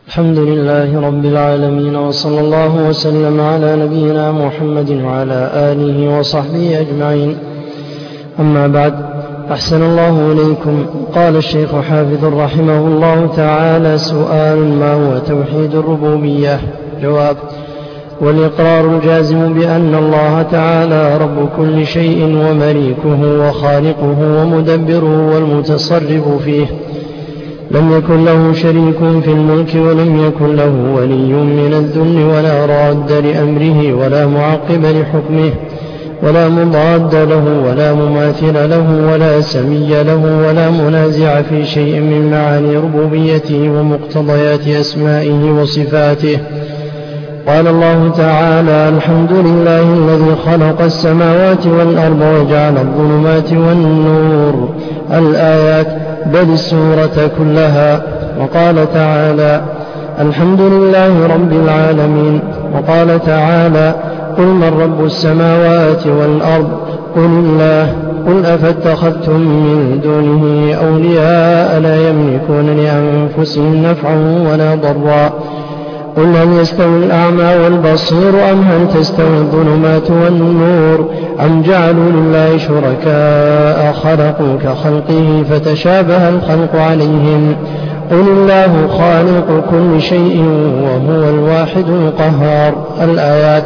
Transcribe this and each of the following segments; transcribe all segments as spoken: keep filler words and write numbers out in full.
الحمد لله رب العالمين، وصلى الله وسلم على نبينا محمد وعلى آله وصحبه أجمعين. أما بعد، أحسن الله إليكم. قال الشيخ حافظ رحمه الله تعالى: سؤال: ما هو توحيد الربوبية؟ جواب: والإقرار الجازم بأن الله تعالى رب كل شيء ومليكه وخالقه ومدبره والمتصرف فيه، لم يكن له شريك في الملك، ولم يكن له ولي من الذل، ولا راد لأمره، ولا معقب لحكمه، ولا مضاد له، ولا مماثل له، ولا سمي له، ولا منازع في شيء من معاني ربوبيته ومقتضيات أسمائه وصفاته. قال الله تعالى: الحمد لله الذي خلق السماوات والأرض وجعل الظلمات والنور. الآيات، بل السورة كلها. وقال تعالى: الحمد لله رب العالمين. وقال تعالى: قل من رب السماوات والأرض؟ قل الله. قل أفاتخذتم من دونه أولياء لا يملكون لأنفسهم نفعا ولا ضرا؟ قل هل يستوي الأعمى والبصير، أم هل تستوي الظلمات والنور، أم جعلوا لله شركاء خلقوا كخلقه فتشابه الخلق عليهم؟ قل الله خالق كل شيء وهو الواحد القهار. الآيات.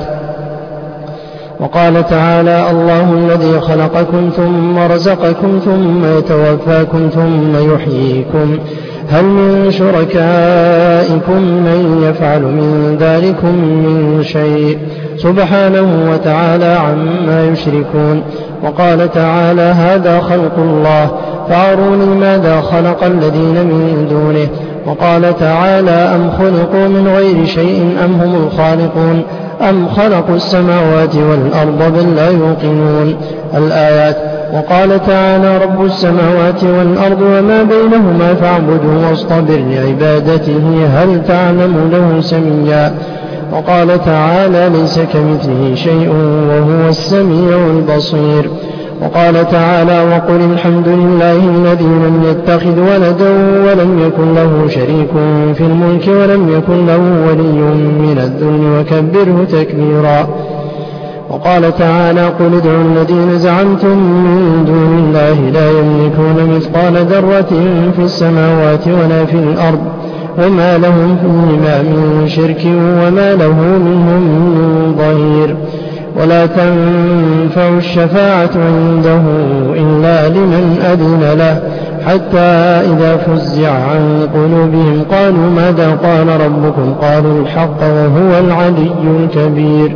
وقال تعالى: الله الذي خلقكم ثم رزقكم ثم يتوفاكم ثم يحييكم، هل من شركائكم من يفعل من ذلكم من شيء؟ سبحانه وتعالى عما يشركون. وقال تعالى: هذا خلق الله فأروني ماذا خلق الذين من دونه. وقال تعالى: أم خلقوا من غير شيء أم هم الخالقون، أم خلقوا السماوات والأرض بل لا يوقنون. الآيات. وقال تعالى: رب السماوات والأرض وما بينهما فاعبده واصطبر لعبادته هل تعلم له سميا. وقال تعالى: ليس كمثله شيء وهو السميع البصير. وقال تعالى: وقل الحمد لله الذي لم يتخذ ولدا ولم يكن له شريك في الملك ولم يكن له ولي من الذل وكبره تكبيرا. وقال تعالى: قل ادعوا الذين زعمتم من دون الله لا يملكون مثقال ذرة في السماوات ولا في الأرض وما لهم فيهما من شرك وما له منهم من ظهير، ولا تنفع الشفاعة عنده إلا لمن أذن له، حتى إذا فزع عن قلوبهم قالوا ماذا قال ربكم؟ قالوا الحق وهو العلي الكبير.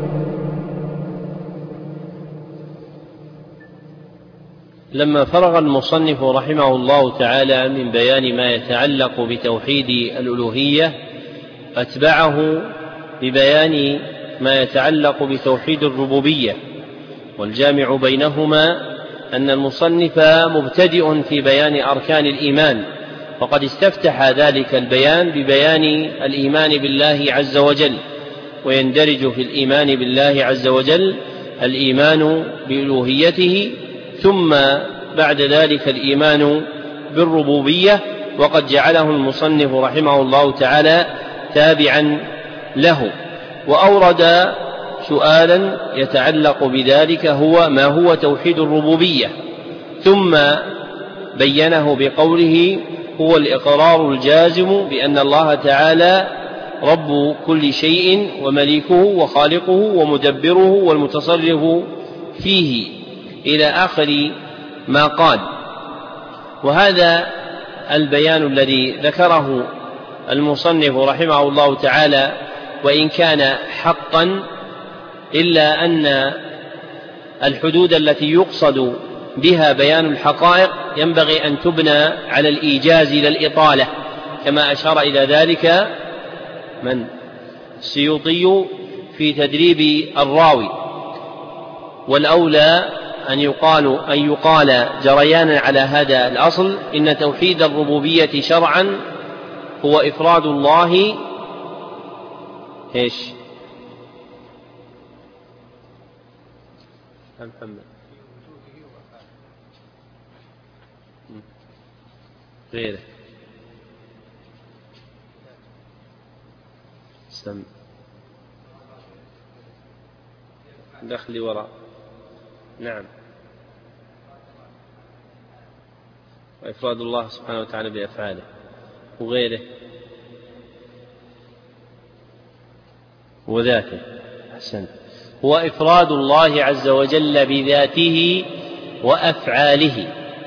لما فرغ المصنف رحمه الله تعالى من بيان ما يتعلق بتوحيد الألوهية، أتبعه ببيان ما يتعلق بتوحيد الربوبية، والجامع بينهما أن المصنف مبتدئ في بيان أركان الإيمان، وقد استفتح ذلك البيان ببيان الإيمان بالله عز وجل، ويندرج في الإيمان بالله عز وجل الإيمان بألوهيته، ثم بعد ذلك الإيمان بالربوبية، وقد جعله المصنف رحمه الله تعالى تابعا له. وأورد سؤالا يتعلق بذلك، هو ما هو توحيد الربوبية، ثم بينه بقوله: هو الإقرار الجازم بأن الله تعالى رب كل شيء ومليكه وخالقه ومدبره والمتصرف فيه، إلى آخر ما قال. وهذا البيان الذي ذكره المصنف رحمه الله تعالى وإن كان حقا، إلا أن الحدود التي يقصد بها بيان الحقائق ينبغي أن تبنى على الإيجاز لا الإطالة، كما أشار إلى ذلك من السيوطي في تدريب الراوي. والأولى أن يقال, أن يقال جريانا على هذا الأصل: إن توحيد الربوبية شرعا هو إفراد الله إيش؟ محمد غيره سم دخلي وراء. نعم. وإفراد الله سبحانه وتعالى بأفعاله وغيره وذاته. أحسنت. هو إفراد الله عز وجل بذاته وأفعاله،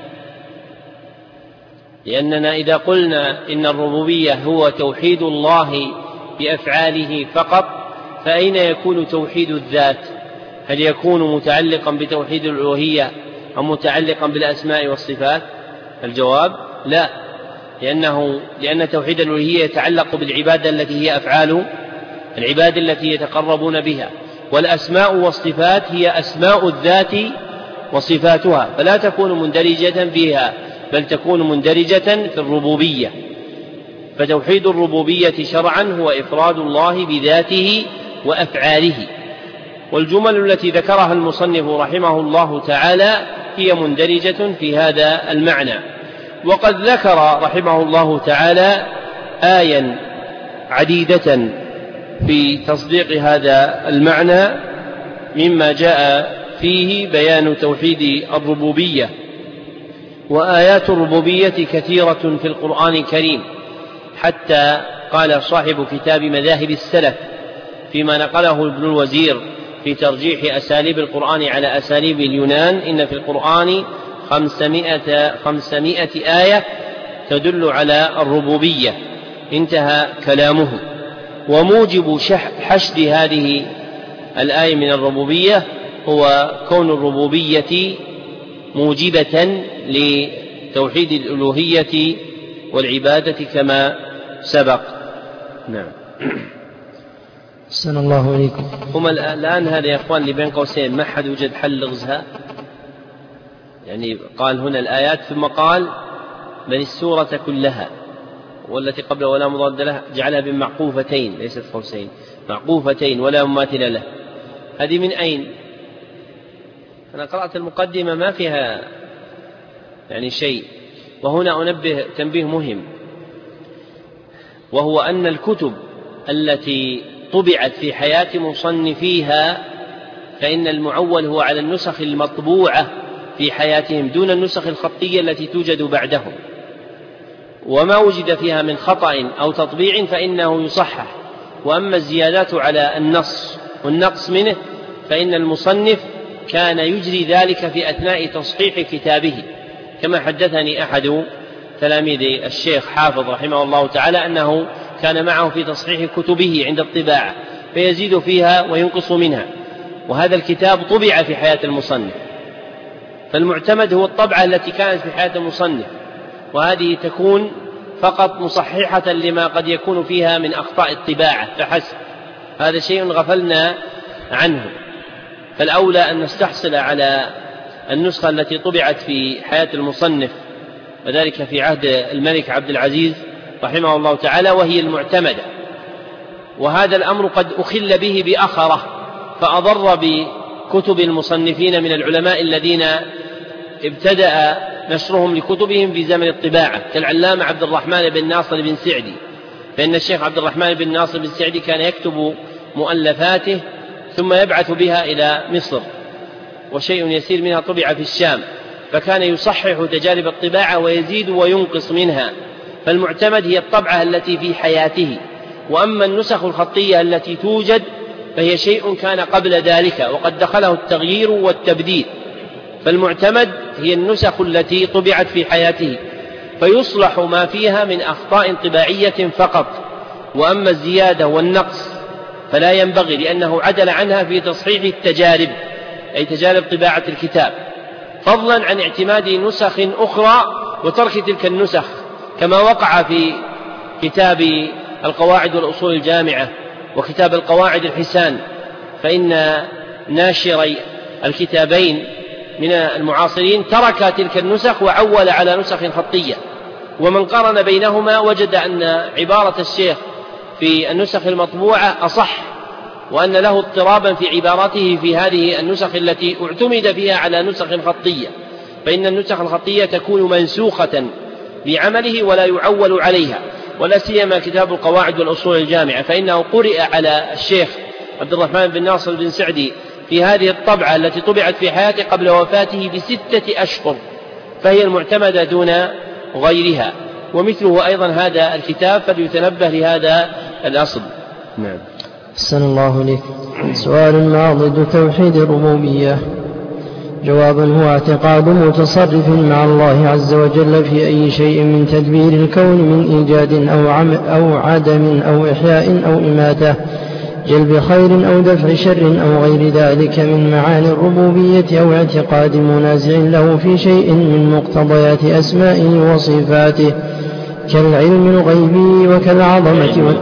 لأننا إذا قلنا إن الربوبية هو توحيد الله بأفعاله فقط، فأين يكون توحيد الذات؟ هل يكون متعلقا بتوحيد الألوهية أو متعلقا بالأسماء والصفات؟ الجواب لا، لأنه لأن توحيد الألوهية يتعلق بالعبادة التي هي أفعال العباد التي يتقربون بها، والأسماء والصفات هي أسماء الذات وصفاتها، فلا تكون مندرجة فيها بل تكون مندرجة في الربوبية. فتوحيد الربوبية شرعا هو إفراد الله بذاته وأفعاله، والجمل التي ذكرها المصنف رحمه الله تعالى هي مندرجة في هذا المعنى. وقد ذكر رحمه الله تعالى آيا عديدة في تصديق هذا المعنى، مما جاء فيه بيان توحيد الربوبية. وآيات الربوبية كثيرة في القرآن الكريم، حتى قال صاحب كتاب مذاهب السلف فيما نقله ابن الوزير في ترجيح أساليب القرآن على أساليب اليونان: إن في القرآن خمسمائة, خمسمائة آية تدل على الربوبية. انتهى كلامه. وموجب حشد هذه الآية من الربوبية هو كون الربوبية موجبة لتوحيد الألوهية والعبادة كما سبق. نعم. أحسن الله إليكم. هم الآن هذا يا أخوان اللي بين قوسين ما حد وجد حل لغزها، يعني قال هنا الآيات ثم قال بل السورة كلها والتي قبل ولا مضاد له، جعلها بمعقوفتين ليست قوسين، معقوفتين ولا مماثل له. هذه من أين؟ أنا قرأت المقدمة ما فيها يعني شيء. وهنا أنبه تنبيه مهم، وهو أن الكتب التي طبعت في حياة مصنفيها فإن المعول هو على النسخ المطبوعة في حياتهم دون النسخ الخطية التي توجد بعدهم، وما وجد فيها من خطأ أو تطبيع فإنه يصحح. وأما الزيادات على النص والنقص منه فإن المصنف كان يجري ذلك في أثناء تصحيح كتابه، كما حدثني أحد تلاميذ الشيخ حافظ رحمه الله تعالى أنه كان معه في تصحيح كتبه عند الطباعة فيزيد فيها وينقص منها، وهذا الكتاب طبع في حياة المصنف، فالمعتمد هو الطبعة التي كانت في حياة المصنف، وهذه تكون فقط مصححة لما قد يكون فيها من أخطاء الطباعة فحسب. هذا شيء غفلنا عنه، فالأولى أن نستحصل على النسخة التي طبعت في حياة المصنف، وذلك في عهد الملك عبد العزيز رحمه الله تعالى، وهي المعتمدة. وهذا الأمر قد أخل به بأخره فأضر بكتب المصنفين من العلماء الذين ابتدأ نشرهم لكتبهم في زمن الطباعة، كالعلامة عبد الرحمن بن ناصر بن سعدي، فإن الشيخ عبد الرحمن بن ناصر بن سعدي كان يكتب مؤلفاته ثم يبعث بها إلى مصر، وشيء يسير منها طبع في الشام، فكان يصحح تجارب الطباعة ويزيد وينقص منها. فالمعتمد هي الطبعة التي في حياته، وأما النسخ الخطية التي توجد فهي شيء كان قبل ذلك وقد دخله التغيير والتبديل. فالمعتمد هي النسخ التي طبعت في حياته فيصلح ما فيها من أخطاء طباعية فقط، وأما الزيادة والنقص فلا ينبغي، لأنه عدل عنها في تصحيح التجارب أي تجارب طباعة الكتاب، فضلا عن اعتماد نسخ أخرى وترك تلك النسخ، كما وقع في كتاب القواعد والأصول الجامعة وكتاب القواعد الحسان، فإن ناشري الكتابين من المعاصرين ترك تلك النسخ وعول على نسخ خطية، ومن قارن بينهما وجد أن عبارة الشيخ في النسخ المطبوعة أصح، وأن له اضطرابا في عبارته في هذه النسخ التي اعتمد فيها على نسخ خطية، فإن النسخ الخطية تكون منسوخة بعمله ولا يعول عليها. ولا سيما كتاب القواعد والأصول الجامعة، فإنه قرئ على الشيخ عبد الرحمن بن ناصر بن سعدي في هذه الطبعة التي طبعت في حياته قبل وفاته بستة أشهر، فهي المعتمدة دون غيرها. ومثله أيضا هذا الكتاب، فليتنبه لهذا الأصل. نعم. أحسن الله إليك. سؤال: ما ضد توحيد الربوبية؟ جوابا: هو اعتقاد متصرف مع الله عز وجل في أي شيء من تدبير الكون من إيجاد أو, عم أو عدم أو إحياء أو إماتة، جلب خير أو دفع شر أو غير ذلك من معاني الربوبية، أو اعتقاد منازع له في شيء من مقتضيات أسمائه وصفاته كالعلم الغيبي وكالعظمة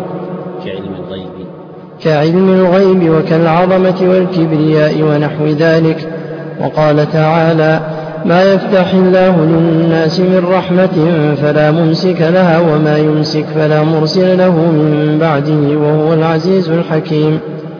كعلم الغيب وكالعظمة والكبرياء ونحو ذلك. وقال تعالى: ما يفتح الله للناس من رحمة فلا ممسك لها وما يمسك فلا مرسل له من بعده وهو العزيز الحكيم.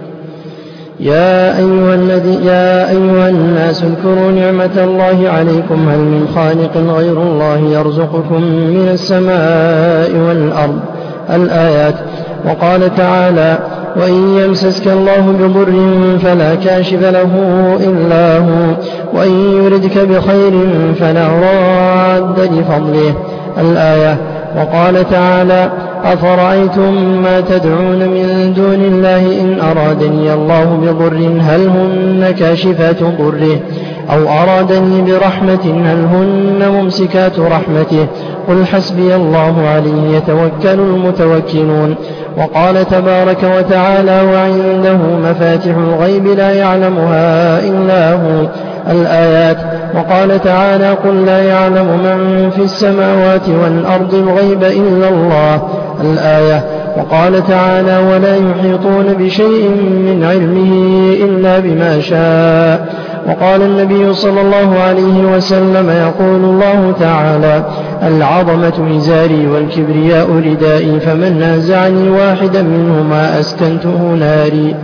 يا أيها, الذي يا أيها الناس اذكروا نعمة الله عليكم هل من خالق غير الله يرزقكم من السماء والأرض. الآيات. وقال تعالى: وإن يمسسك الله بضر فلا كاشف له إلا هو وإن يردك بخير فلا راد لفضله. الآية. وقال تعالى: أفرأيتم ما تدعون من دون الله إن أرادني الله بضر هل هن كاشفات ضره أو أرادني برحمة هل هن ممسكات رحمته قل حسبي الله عليه يتوكل المتوكلون. وقال تبارك وتعالى: وعنده مفاتح الغيب لا يعلمها إلا هو. الآيات. وقال تعالى: قل لا يعلم من في السماوات والأرض الغيب إلا الله. الآية. وقال تعالى: ولا يحيطون بشيء من علمه إلا بما شاء. وقال النبي صلى الله عليه وسلم: يقول الله تعالى: العظمة إزاري والكبرياء ردائي فمن نازعني واحدا منهما أسكنته ناري.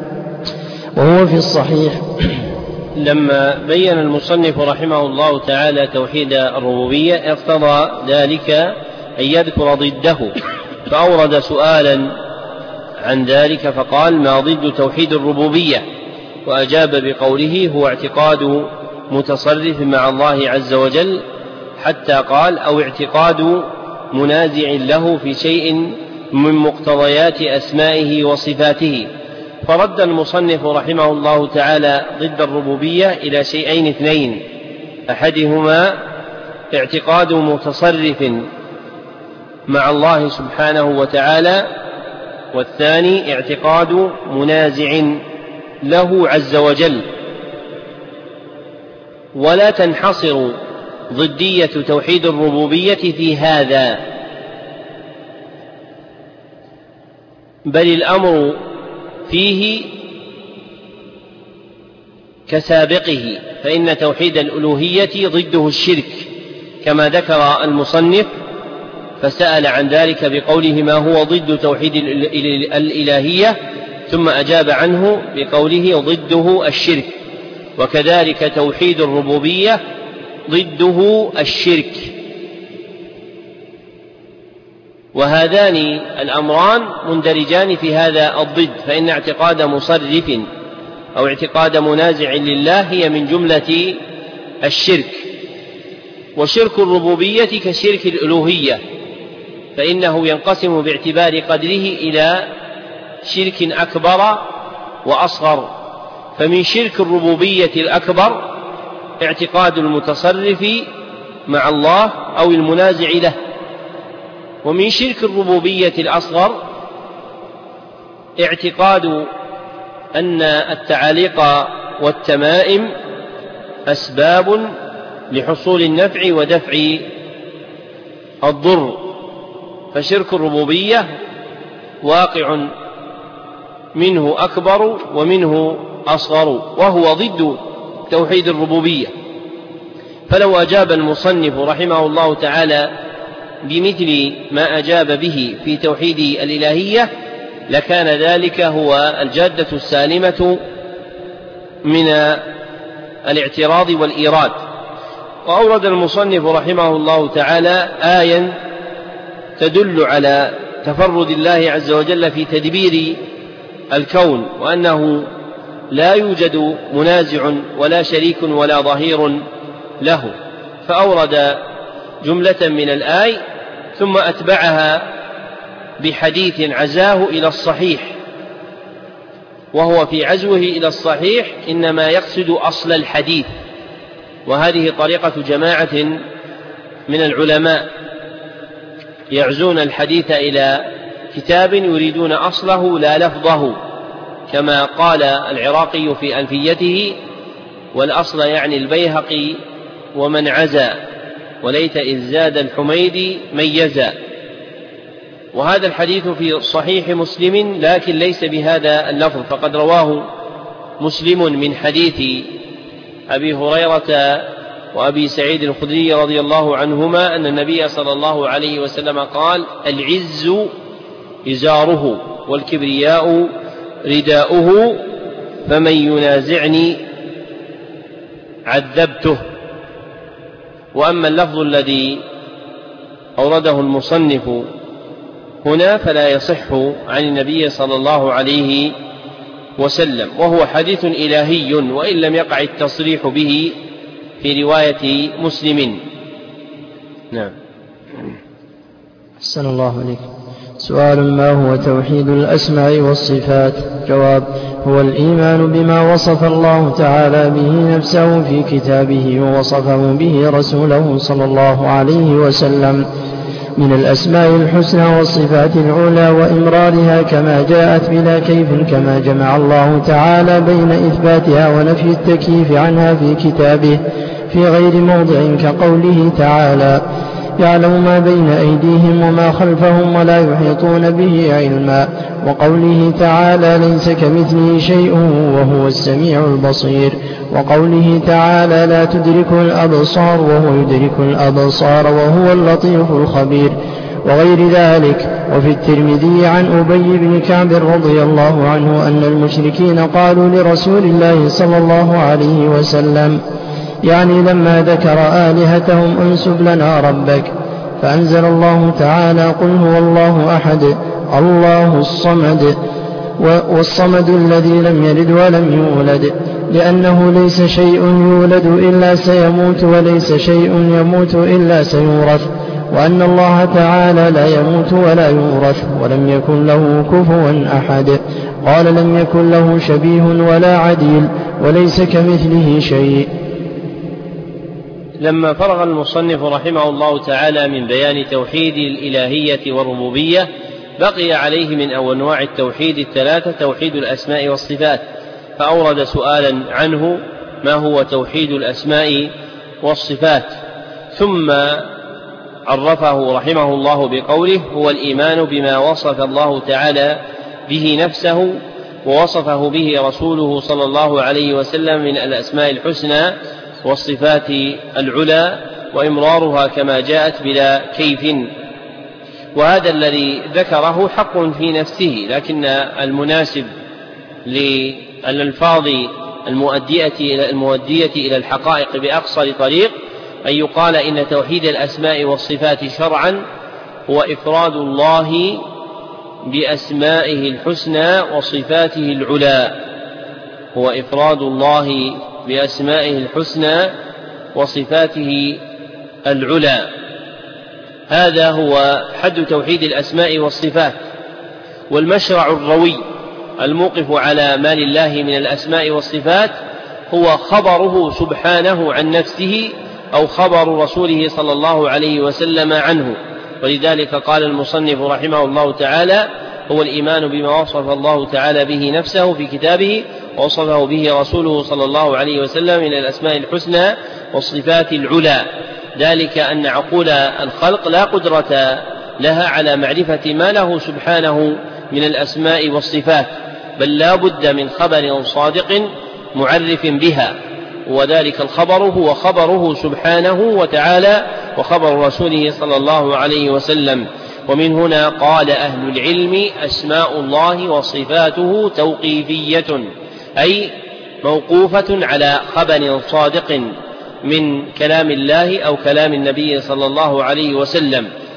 وهو في الصحيح. لما بين المصنف رحمه الله تعالى توحيد الربوبية اقتضى ذلك أن يذكر ضده، فأورد سؤالا عن ذلك فقال: ما ضد توحيد الربوبية؟ وأجاب بقوله: هو اعتقاد متصرف مع الله عز وجل، حتى قال: أو اعتقاد منازع له في شيء من مقتضيات أسمائه وصفاته. فرد المصنف رحمه الله تعالى ضد الربوبية إلى شيئين اثنين: أحدهما اعتقاد متصرف مع الله سبحانه وتعالى، والثاني اعتقاد منازع له عز وجل. ولا تنحصر ضدية توحيد الربوبية في هذا، بل الأمر فيه كسابقه، فإن توحيد الألوهية ضده الشرك كما ذكر المصنف، فسأل عن ذلك بقوله: ما هو ضد توحيد الإلهية؟ ثم أجاب عنه بقوله: ضده الشرك. وكذلك توحيد الربوبية ضده الشرك. وهذان الأمران مندرجان في هذا الضد، فإن اعتقاد مصرف أو اعتقاد منازع لله هي من جملة الشرك. وشرك الربوبية كشرك الألوهية، فإنه ينقسم باعتبار قدره إلى شرك أكبر وأصغر. فمن شرك الربوبية الأكبر اعتقاد المتصرف مع الله أو المنازع له. ومن شرك الربوبية الأصغر اعتقاد أن التعاليق والتمائم أسباب لحصول النفع ودفع الضر. فشرك الربوبية واقع منه أكبر ومنه أصغر، وهو ضد توحيد الربوبية. فلو أجاب المصنف رحمه الله تعالى بمثل ما أجاب به في توحيد الإلهية لكان ذلك هو الجادة السالمة من الاعتراض والإيراد. وأورد المصنف رحمه الله تعالى آية تدل على تفرد الله عز وجل في تدبير الكون، وأنه لا يوجد منازع ولا شريك ولا ظهير له، فأورد جملة من الآي ثم أتبعها بحديث عزاه إلى الصحيح، وهو في عزوه إلى الصحيح إنما يقصد أصل الحديث، وهذه طريقة جماعة من العلماء يعزون الحديث إلى كتاب يريدون أصله لا لفظه، كما قال العراقي في ألفيته: والأصل يعني البيهقي ومن عزا، وليت إذ زاد الحميدي ميزا. وهذا الحديث في صحيح مسلم لكن ليس بهذا اللفظ، فقد رواه مسلم من حديث أبي هريرة وأبي سعيد الخدري رضي الله عنهما أن النبي صلى الله عليه وسلم قال: العز إزاره والكبرياء رداؤه، فمن ينازعني عذبته. وأما اللفظ الذي أورده المصنف هنا فلا يصح عن النبي صلى الله عليه وسلم، وهو حديث إلهي وإن لم يقع التصريح به في رواية مسلم. نعم. أحسن الله عليك. سؤال: ما هو توحيد الأسماء والصفات؟ جواب: هو الإيمان بما وصف الله تعالى به نفسه في كتابه ووصفه به رسوله صلى الله عليه وسلم من الأسماء الحسنى والصفات العلى وإمرارها كما جاءت بلا كيف، كما جمع الله تعالى بين إثباتها ونفي التكييف عنها في كتابه في غير موضع، كقوله تعالى: يعلم ما بين أيديهم وما خلفهم ولا يحيطون به علما، وقوله تعالى: ليس كمثله شيء وهو السميع البصير، وقوله تعالى: لا تدرك الأبصار وهو يدرك الأبصار وهو اللطيف الخبير، وغير ذلك. وفي الترمذي عن أبي بن كعب رضي الله عنه أن المشركين قالوا لرسول الله صلى الله عليه وسلم، يعني لما ذكر آلهتهم: انسب لنا ربك، فأنزل الله تعالى: قل هو الله أحد الله الصمد، والصمد الذي لم يلد ولم يولد، لأنه ليس شيء يولد إلا سيموت وليس شيء يموت إلا سيورث، وأن الله تعالى لا يموت ولا يورث، ولم يكن له كفوا أحد. قال: لم يكن له شبيه ولا عديل، وليس كمثله شيء. لما فرغ المصنف رحمه الله تعالى من بيان توحيد الإلهية والربوبية، بقي عليه من أنواع التوحيد الثلاثة توحيد الأسماء والصفات، فأورد سؤالا عنه: ما هو توحيد الأسماء والصفات؟ ثم عرفه رحمه الله بقوله: هو الإيمان بما وصف الله تعالى به نفسه ووصفه به رسوله صلى الله عليه وسلم من الأسماء الحسنى والصفات العلى وإمرارها كما جاءت بلا كيف. وهذا الذي ذكره حق في نفسه، لكن المناسب للألفاظ المؤدية المؤدية إلى الحقائق بأقصر طريق أن يقال إن توحيد الأسماء والصفات شرعا هو إفراد الله بأسمائه الحسنى وصفاته العلى، هو إفراد الله بأسمائه الحسنى وصفاته العلى. هذا هو حد توحيد الأسماء والصفات. والمشرع الروي الموقف على ما لله من الأسماء والصفات هو خبره سبحانه عن نفسه أو خبر رسوله صلى الله عليه وسلم عنه. ولذلك قال المصنف رحمه الله تعالى: هو الإيمان بما وصف الله تعالى به نفسه في كتابه ووصفه به رسوله صلى الله عليه وسلم من الأسماء الحسنى والصفات العلى، ذلك أن عقول الخلق لا قدرة لها على معرفة ما له سبحانه من الأسماء والصفات، بل لا بد من خبر صادق معرف بها، وذلك الخبر هو خبره سبحانه وتعالى وخبر رسوله صلى الله عليه وسلم. ومن هنا قال أهل العلم: أسماء الله وصفاته توقيفية، أي موقوفة على خبر صادق من كلام الله أو كلام النبي صلى الله عليه وسلم،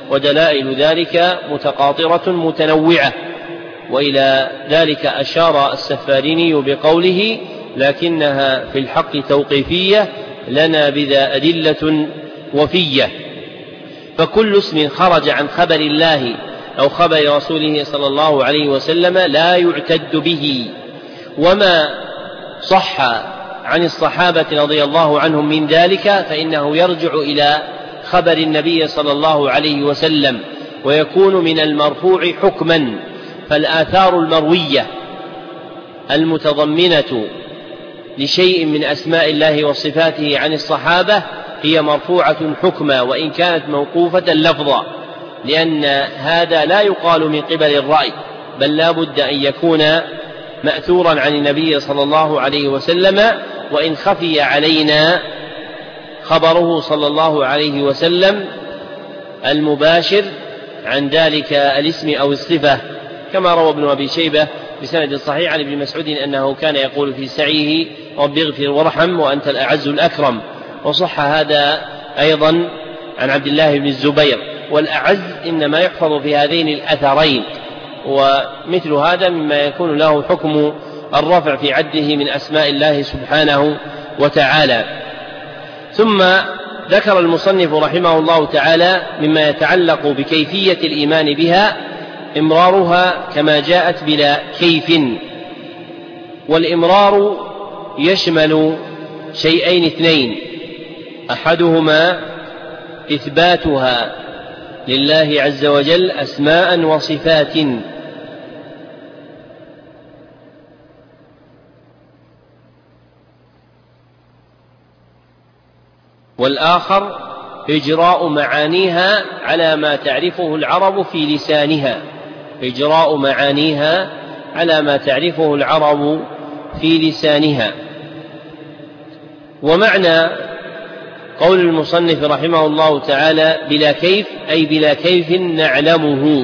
ودلائل ذلك متقاطرة متنوعة. وإلى ذلك أشار السفاريني بقوله: لكنها في الحق توقيفية لنا بذا أدلة وفية. فكل اسم خرج عن خبر الله أو خبر رسوله صلى الله عليه وسلم لا يعتد به، وما صح عن الصحابة رضي الله عنهم من ذلك فإنه يرجع إلى خبر النبي صلى الله عليه وسلم ويكون من المرفوع حكما. فالآثار المروية المتضمنة لشيء من أسماء الله وصفاته عن الصحابة هي مرفوعة حكما وإن كانت موقوفة لفظا، لأن هذا لا يقال من قبل الرأي، بل لا بد أن يكون مأثورا عن النبي صلى الله عليه وسلم، وإن خفي علينا خبره صلى الله عليه وسلم المباشر عن ذلك الاسم أو الصفة، كما روى ابن أبي شيبة بسند صحيح عن ابن مسعود أنه كان يقول في سعيه: رب اغفر وارحم وأنت الأعز الأكرم. وصح هذا أيضا عن عبد الله بن الزبير. والأعز إنما يحفظ في هذين الأثرين، ومثل هذا مما يكون له حكم الرفع في عده من أسماء الله سبحانه وتعالى. ثم ذكر المصنف رحمه الله تعالى مما يتعلق بكيفية الإيمان بها إمرارها كما جاءت بلا كيف. والإمرار يشمل شيئين اثنين: أحدهما إثباتها لله عز وجل أسماء وصفات، والآخر إجراء معانيها على ما تعرفه العرب في لسانها إجراء معانيها على ما تعرفه العرب في لسانها. ومعنى قول المصنف رحمه الله تعالى بلا كيف أي بلا كيف نعلمه،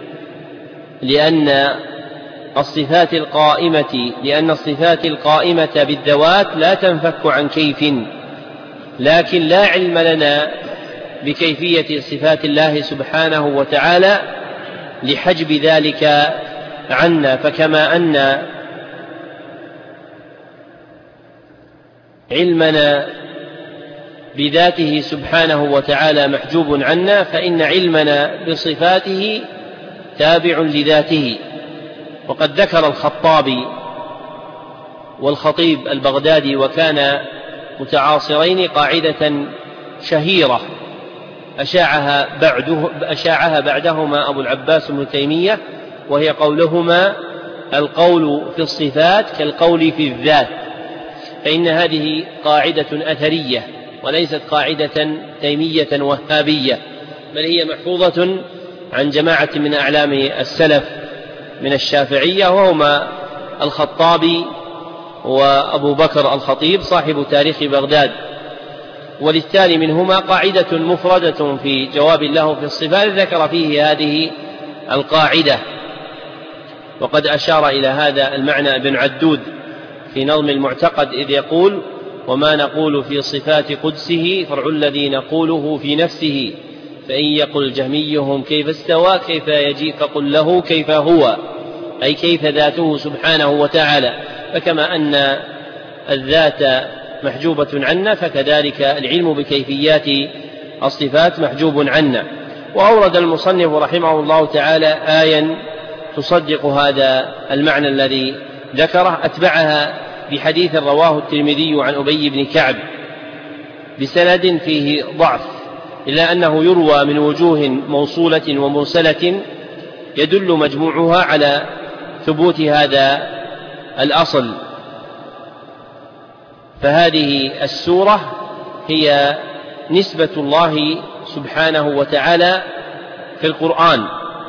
لأن الصفات القائمة لأن الصفات القائمة بالذوات لا تنفك عن كيف، لكن لا علم لنا بكيفية صفات الله سبحانه وتعالى لحجب ذلك عنا. فكما أن علمنا بذاته سبحانه وتعالى محجوب عنا، فإن علمنا بصفاته تابع لذاته. وقد ذكر الخطابي والخطيب البغدادي وكان متعاصرين قاعدة شهيرة أشاعها, بعده أشاعها بعدهما أبو العباس بن تيمية، وهي قولهما: القول في الصفات كالقول في الذات. فإن هذه قاعدة أثرية وليست قاعدة تيمية وهابية، بل هي محفوظة عن جماعة من أعلام السلف من الشافعية، وهما الخطابي وأبو بكر الخطيب صاحب تاريخ بغداد. وللثاني منهما قاعدة مفردة في جواب له في الصفات ذكر فيه هذه القاعدة. وقد أشار إلى هذا المعنى ابن عدود في نظم المعتقد إذ يقول: وما نقول في صفات قدسه فرع الذي نقوله في نفسه، فإن يقل جهميهم كيف استوى كيف يجي فقل له كيف هو، أي كيف ذاته سبحانه وتعالى. فكما أن الذات محجوبة عنا فكذلك العلم بكيفيات الصفات محجوب عنا. وأورد المصنف رحمه الله تعالى آية تصدق هذا المعنى الذي ذكره، أتبعها بحديث رواه الترمذي عن أبي بن كعب بسند فيه ضعف، إلا أنه يروى من وجوه موصولة ومرسلة يدل مجموعها على ثبوت هذا الأصل. فهذه السورة هي نسبة الله سبحانه وتعالى في القرآن.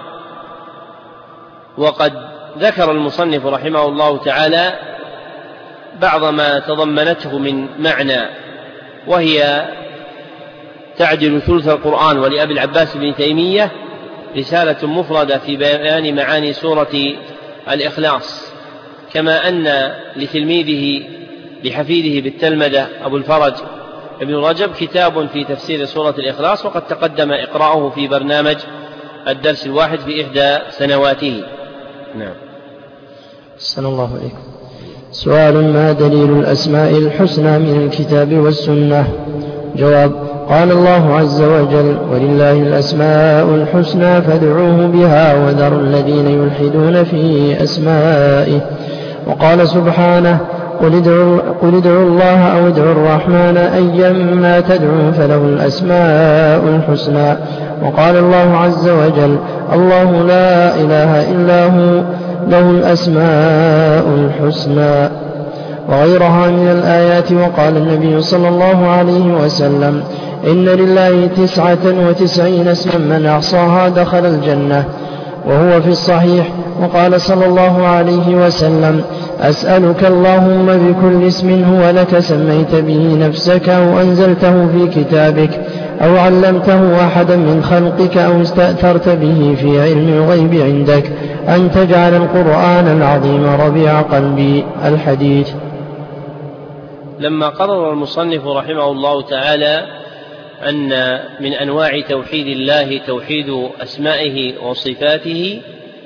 وقد ذكر المصنف رحمه الله تعالى بعض ما تضمنته من معنى، وهي تعدل ثلث القرآن. ولأبي العباس بن تيمية رسالة مفردة في بيان معاني سورة الإخلاص، كما أن لتلميذه لحفيده بالتلمذة أبو الفرج ابن رجب كتاب في تفسير سورة الإخلاص، وقد تقدم إقراؤه في برنامج الدرس الواحد في إحدى سنواته. نعم. أحسن الله عليكم. سؤال: ما دليل الأسماء الحسنى من الكتاب والسنة؟ جواب: قال الله عز وجل: ولله الأسماء الحسنى فادعوه بها وذروا الذين يلحدون في أسمائه. وقال سبحانه: قل ادعوا, قل ادعوا الله أو ادعوا الرحمن أيما تدعوا فله الأسماء الحسنى. وقال الله عز وجل: الله لا إله إلا هو له الأسماء الحسنى، وغيرها من الآيات. وقال النبي صلى الله عليه وسلم: إن لله تسعة وتسعين اسما من أحصاها دخل الجنة، وهو في الصحيح. وقال صلى الله عليه وسلم: أسألك اللهم بكل اسم هو لك سميت به نفسك أو أنزلته في كتابك أو علمته أحدا من خلقك أو استأثرت به في علم الغيب عندك أن تجعل القرآن العظيم ربيع قلبي. الحديث. لما قرر المصنف رحمه الله تعالى أن من أنواع توحيد الله توحيد أسمائه وصفاته،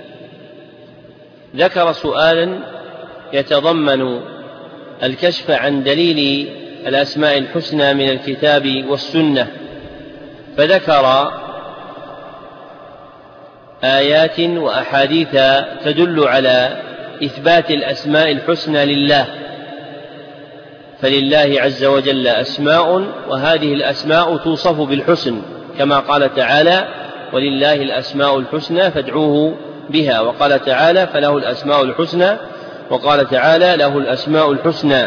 ذكر سؤالا يتضمن الكشف عن دليل الأسماء الحسنى من الكتاب والسنة، فذكر آيات وأحاديث تدل على إثبات الأسماء الحسنى لله. فلله عز وجل أسماء، وهذه الأسماء توصف بالحسن، كما قال تعالى: ولله الأسماء الحسنى فادعوه بها. وقال تعالى: فله الأسماء الحسنى. وقال تعالى: له الأسماء الحسنى.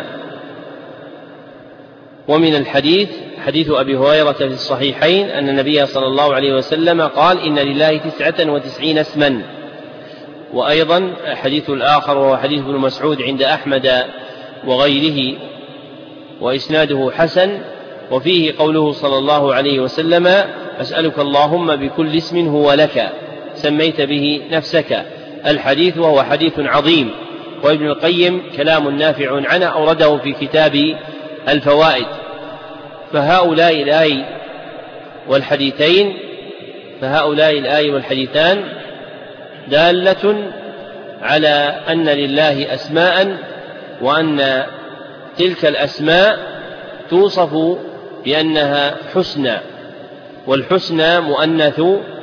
ومن الحديث حديث أبي هريرة في الصحيحين أن النبي صلى الله عليه وسلم قال: إن لله تسعة وتسعين اسما. وأيضا حديث الآخر وهو حديث ابن مسعود عند أحمد وغيره، وإسناده حسن، وفيه قوله صلى الله عليه وسلم: أسألك اللهم بكل اسم هو لك سميت به نفسك. الحديث، وهو حديث عظيم، وابن القيم كلام نافع عنه أورده في كتاب الفوائد. فهؤلاء الآي والحديثين فهؤلاء الآي والحديثان دالة على أن لله أسماء، وأن تلك الأسماء توصف بأنها حسنى، والحسنى مؤنث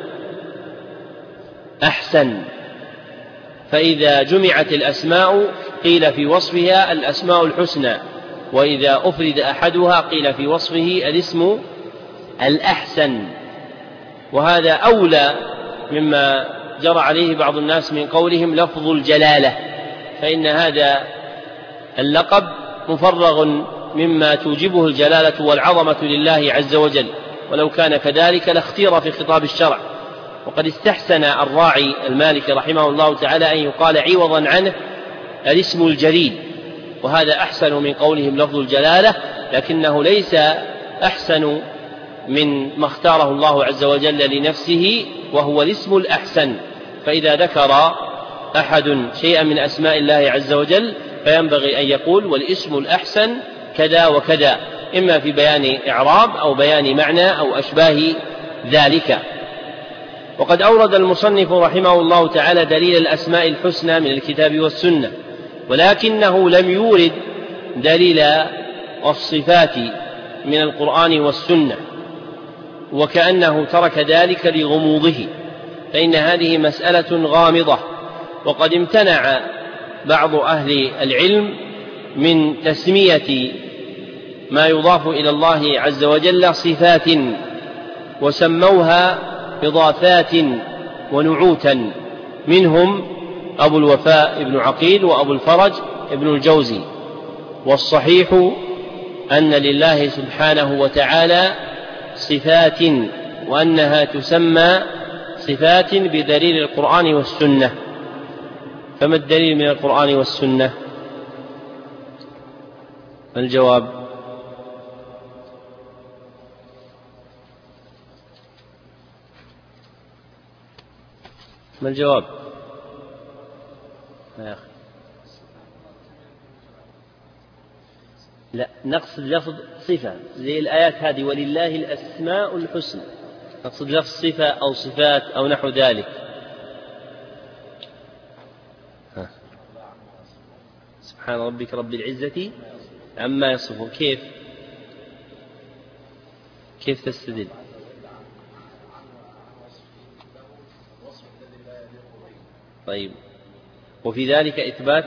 أحسن. فإذا جمعت الأسماء قيل في وصفها الأسماء الحسنى، وإذا أفرد أحدها قيل في وصفه الاسم الأحسن. وهذا أولى مما جرى عليه بعض الناس من قولهم لفظ الجلالة، فإن هذا اللقب مفرغ مما توجبه الجلالة والعظمة لله عز وجل، ولو كان كذلك لاختير في خطاب الشرع. وقد استحسن الراعي المالكي رحمه الله تعالى أن يقال عوضا عنه الاسم الجليل، وهذا أحسن من قولهم لفظ الجلالة، لكنه ليس أحسن من ما اختاره الله عز وجل لنفسه، وهو الاسم الأحسن. فإذا ذكر أحد شيئا من أسماء الله عز وجل فينبغي أن يقول والاسم الأحسن كذا وكذا، إما في بيان إعراب أو بيان معنى أو أشباه ذلك. وقد أورد المصنف رحمه الله تعالى دليل الأسماء الحسنى من الكتاب والسنة، ولكنه لم يورد دليل الصفات من القرآن والسنة، وكأنه ترك ذلك لغموضه، فإن هذه مسألة غامضة. وقد امتنع بعض أهل العلم من تسمية ما يضاف إلى الله عز وجل صفات، وسموها إضافات ونعوتا، منهم أبو الوفاء ابن عقيل وأبو الفرج ابن الجوزي. والصحيح أن لله سبحانه وتعالى صفات، وأنها تسمى صفات بدليل القرآن والسنة. فما الدليل من القرآن والسنة؟ الجواب: ما الجواب يا أخي؟ لا، نقصد لفظ صفة زي الآيات هذه ولله الأسماء الحسنى، نقصد لفظ صفة أو صفات أو نحو ذلك. ها. سبحان ربك رب العزة عما يصفون، كيف كيف تستدل؟ طيب، وفي ذلك إثبات،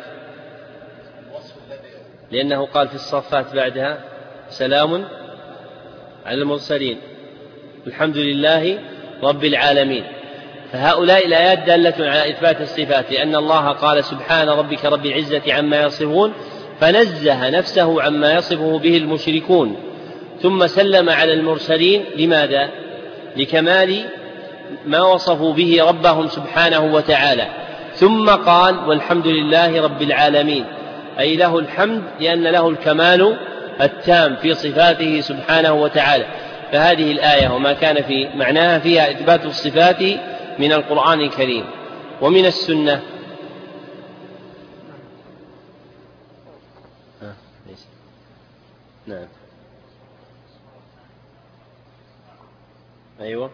لأنه قال في الصفات بعدها سلام على المرسلين الحمد لله رب العالمين. فهؤلاء الآيات دالة على إثبات الصفات، لأن الله قال سبحان ربك رب العزة عما يصفون، فنزه نفسه عما يصفه به المشركون، ثم سلم على المرسلين. لماذا؟ لكمال ما وصفوا به ربهم سبحانه وتعالى. ثم قال والحمد لله رب العالمين، أي له الحمد لأن له الكمال التام في صفاته سبحانه وتعالى. فهذه الآية وما كان في معناها فيها إثبات الصفات من القرآن الكريم. ومن السنة آه. نعم أيوة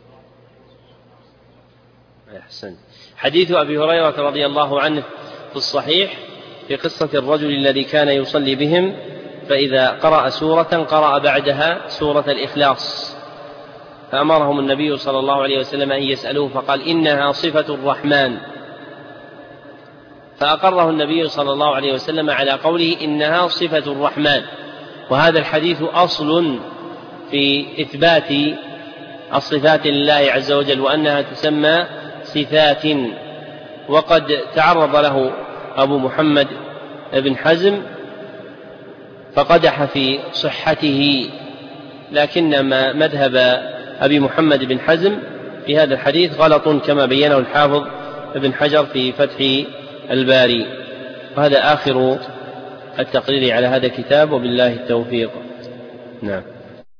أحسن. حديث أبي هريرة رضي الله عنه في الصحيح في قصة الرجل الذي كان يصلي بهم، فإذا قرأ سورة قرأ بعدها سورة الإخلاص، فأمرهم النبي صلى الله عليه وسلم أن يسألوه، فقال إنها صفة الرحمن، فأقره النبي صلى الله عليه وسلم على قوله إنها صفة الرحمن. وهذا الحديث أصل في إثبات الصفات لله عز وجل، وأنها تسمى صفات. وقد تعرض له أبو محمد بن حزم فقدح في صحته، لكنما مذهب أبي محمد بن حزم في هذا الحديث غلط كما بينه الحافظ ابن حجر في فتح الباري. وهذا آخر التقرير على هذا الكتاب، وبالله التوفيق. نعم.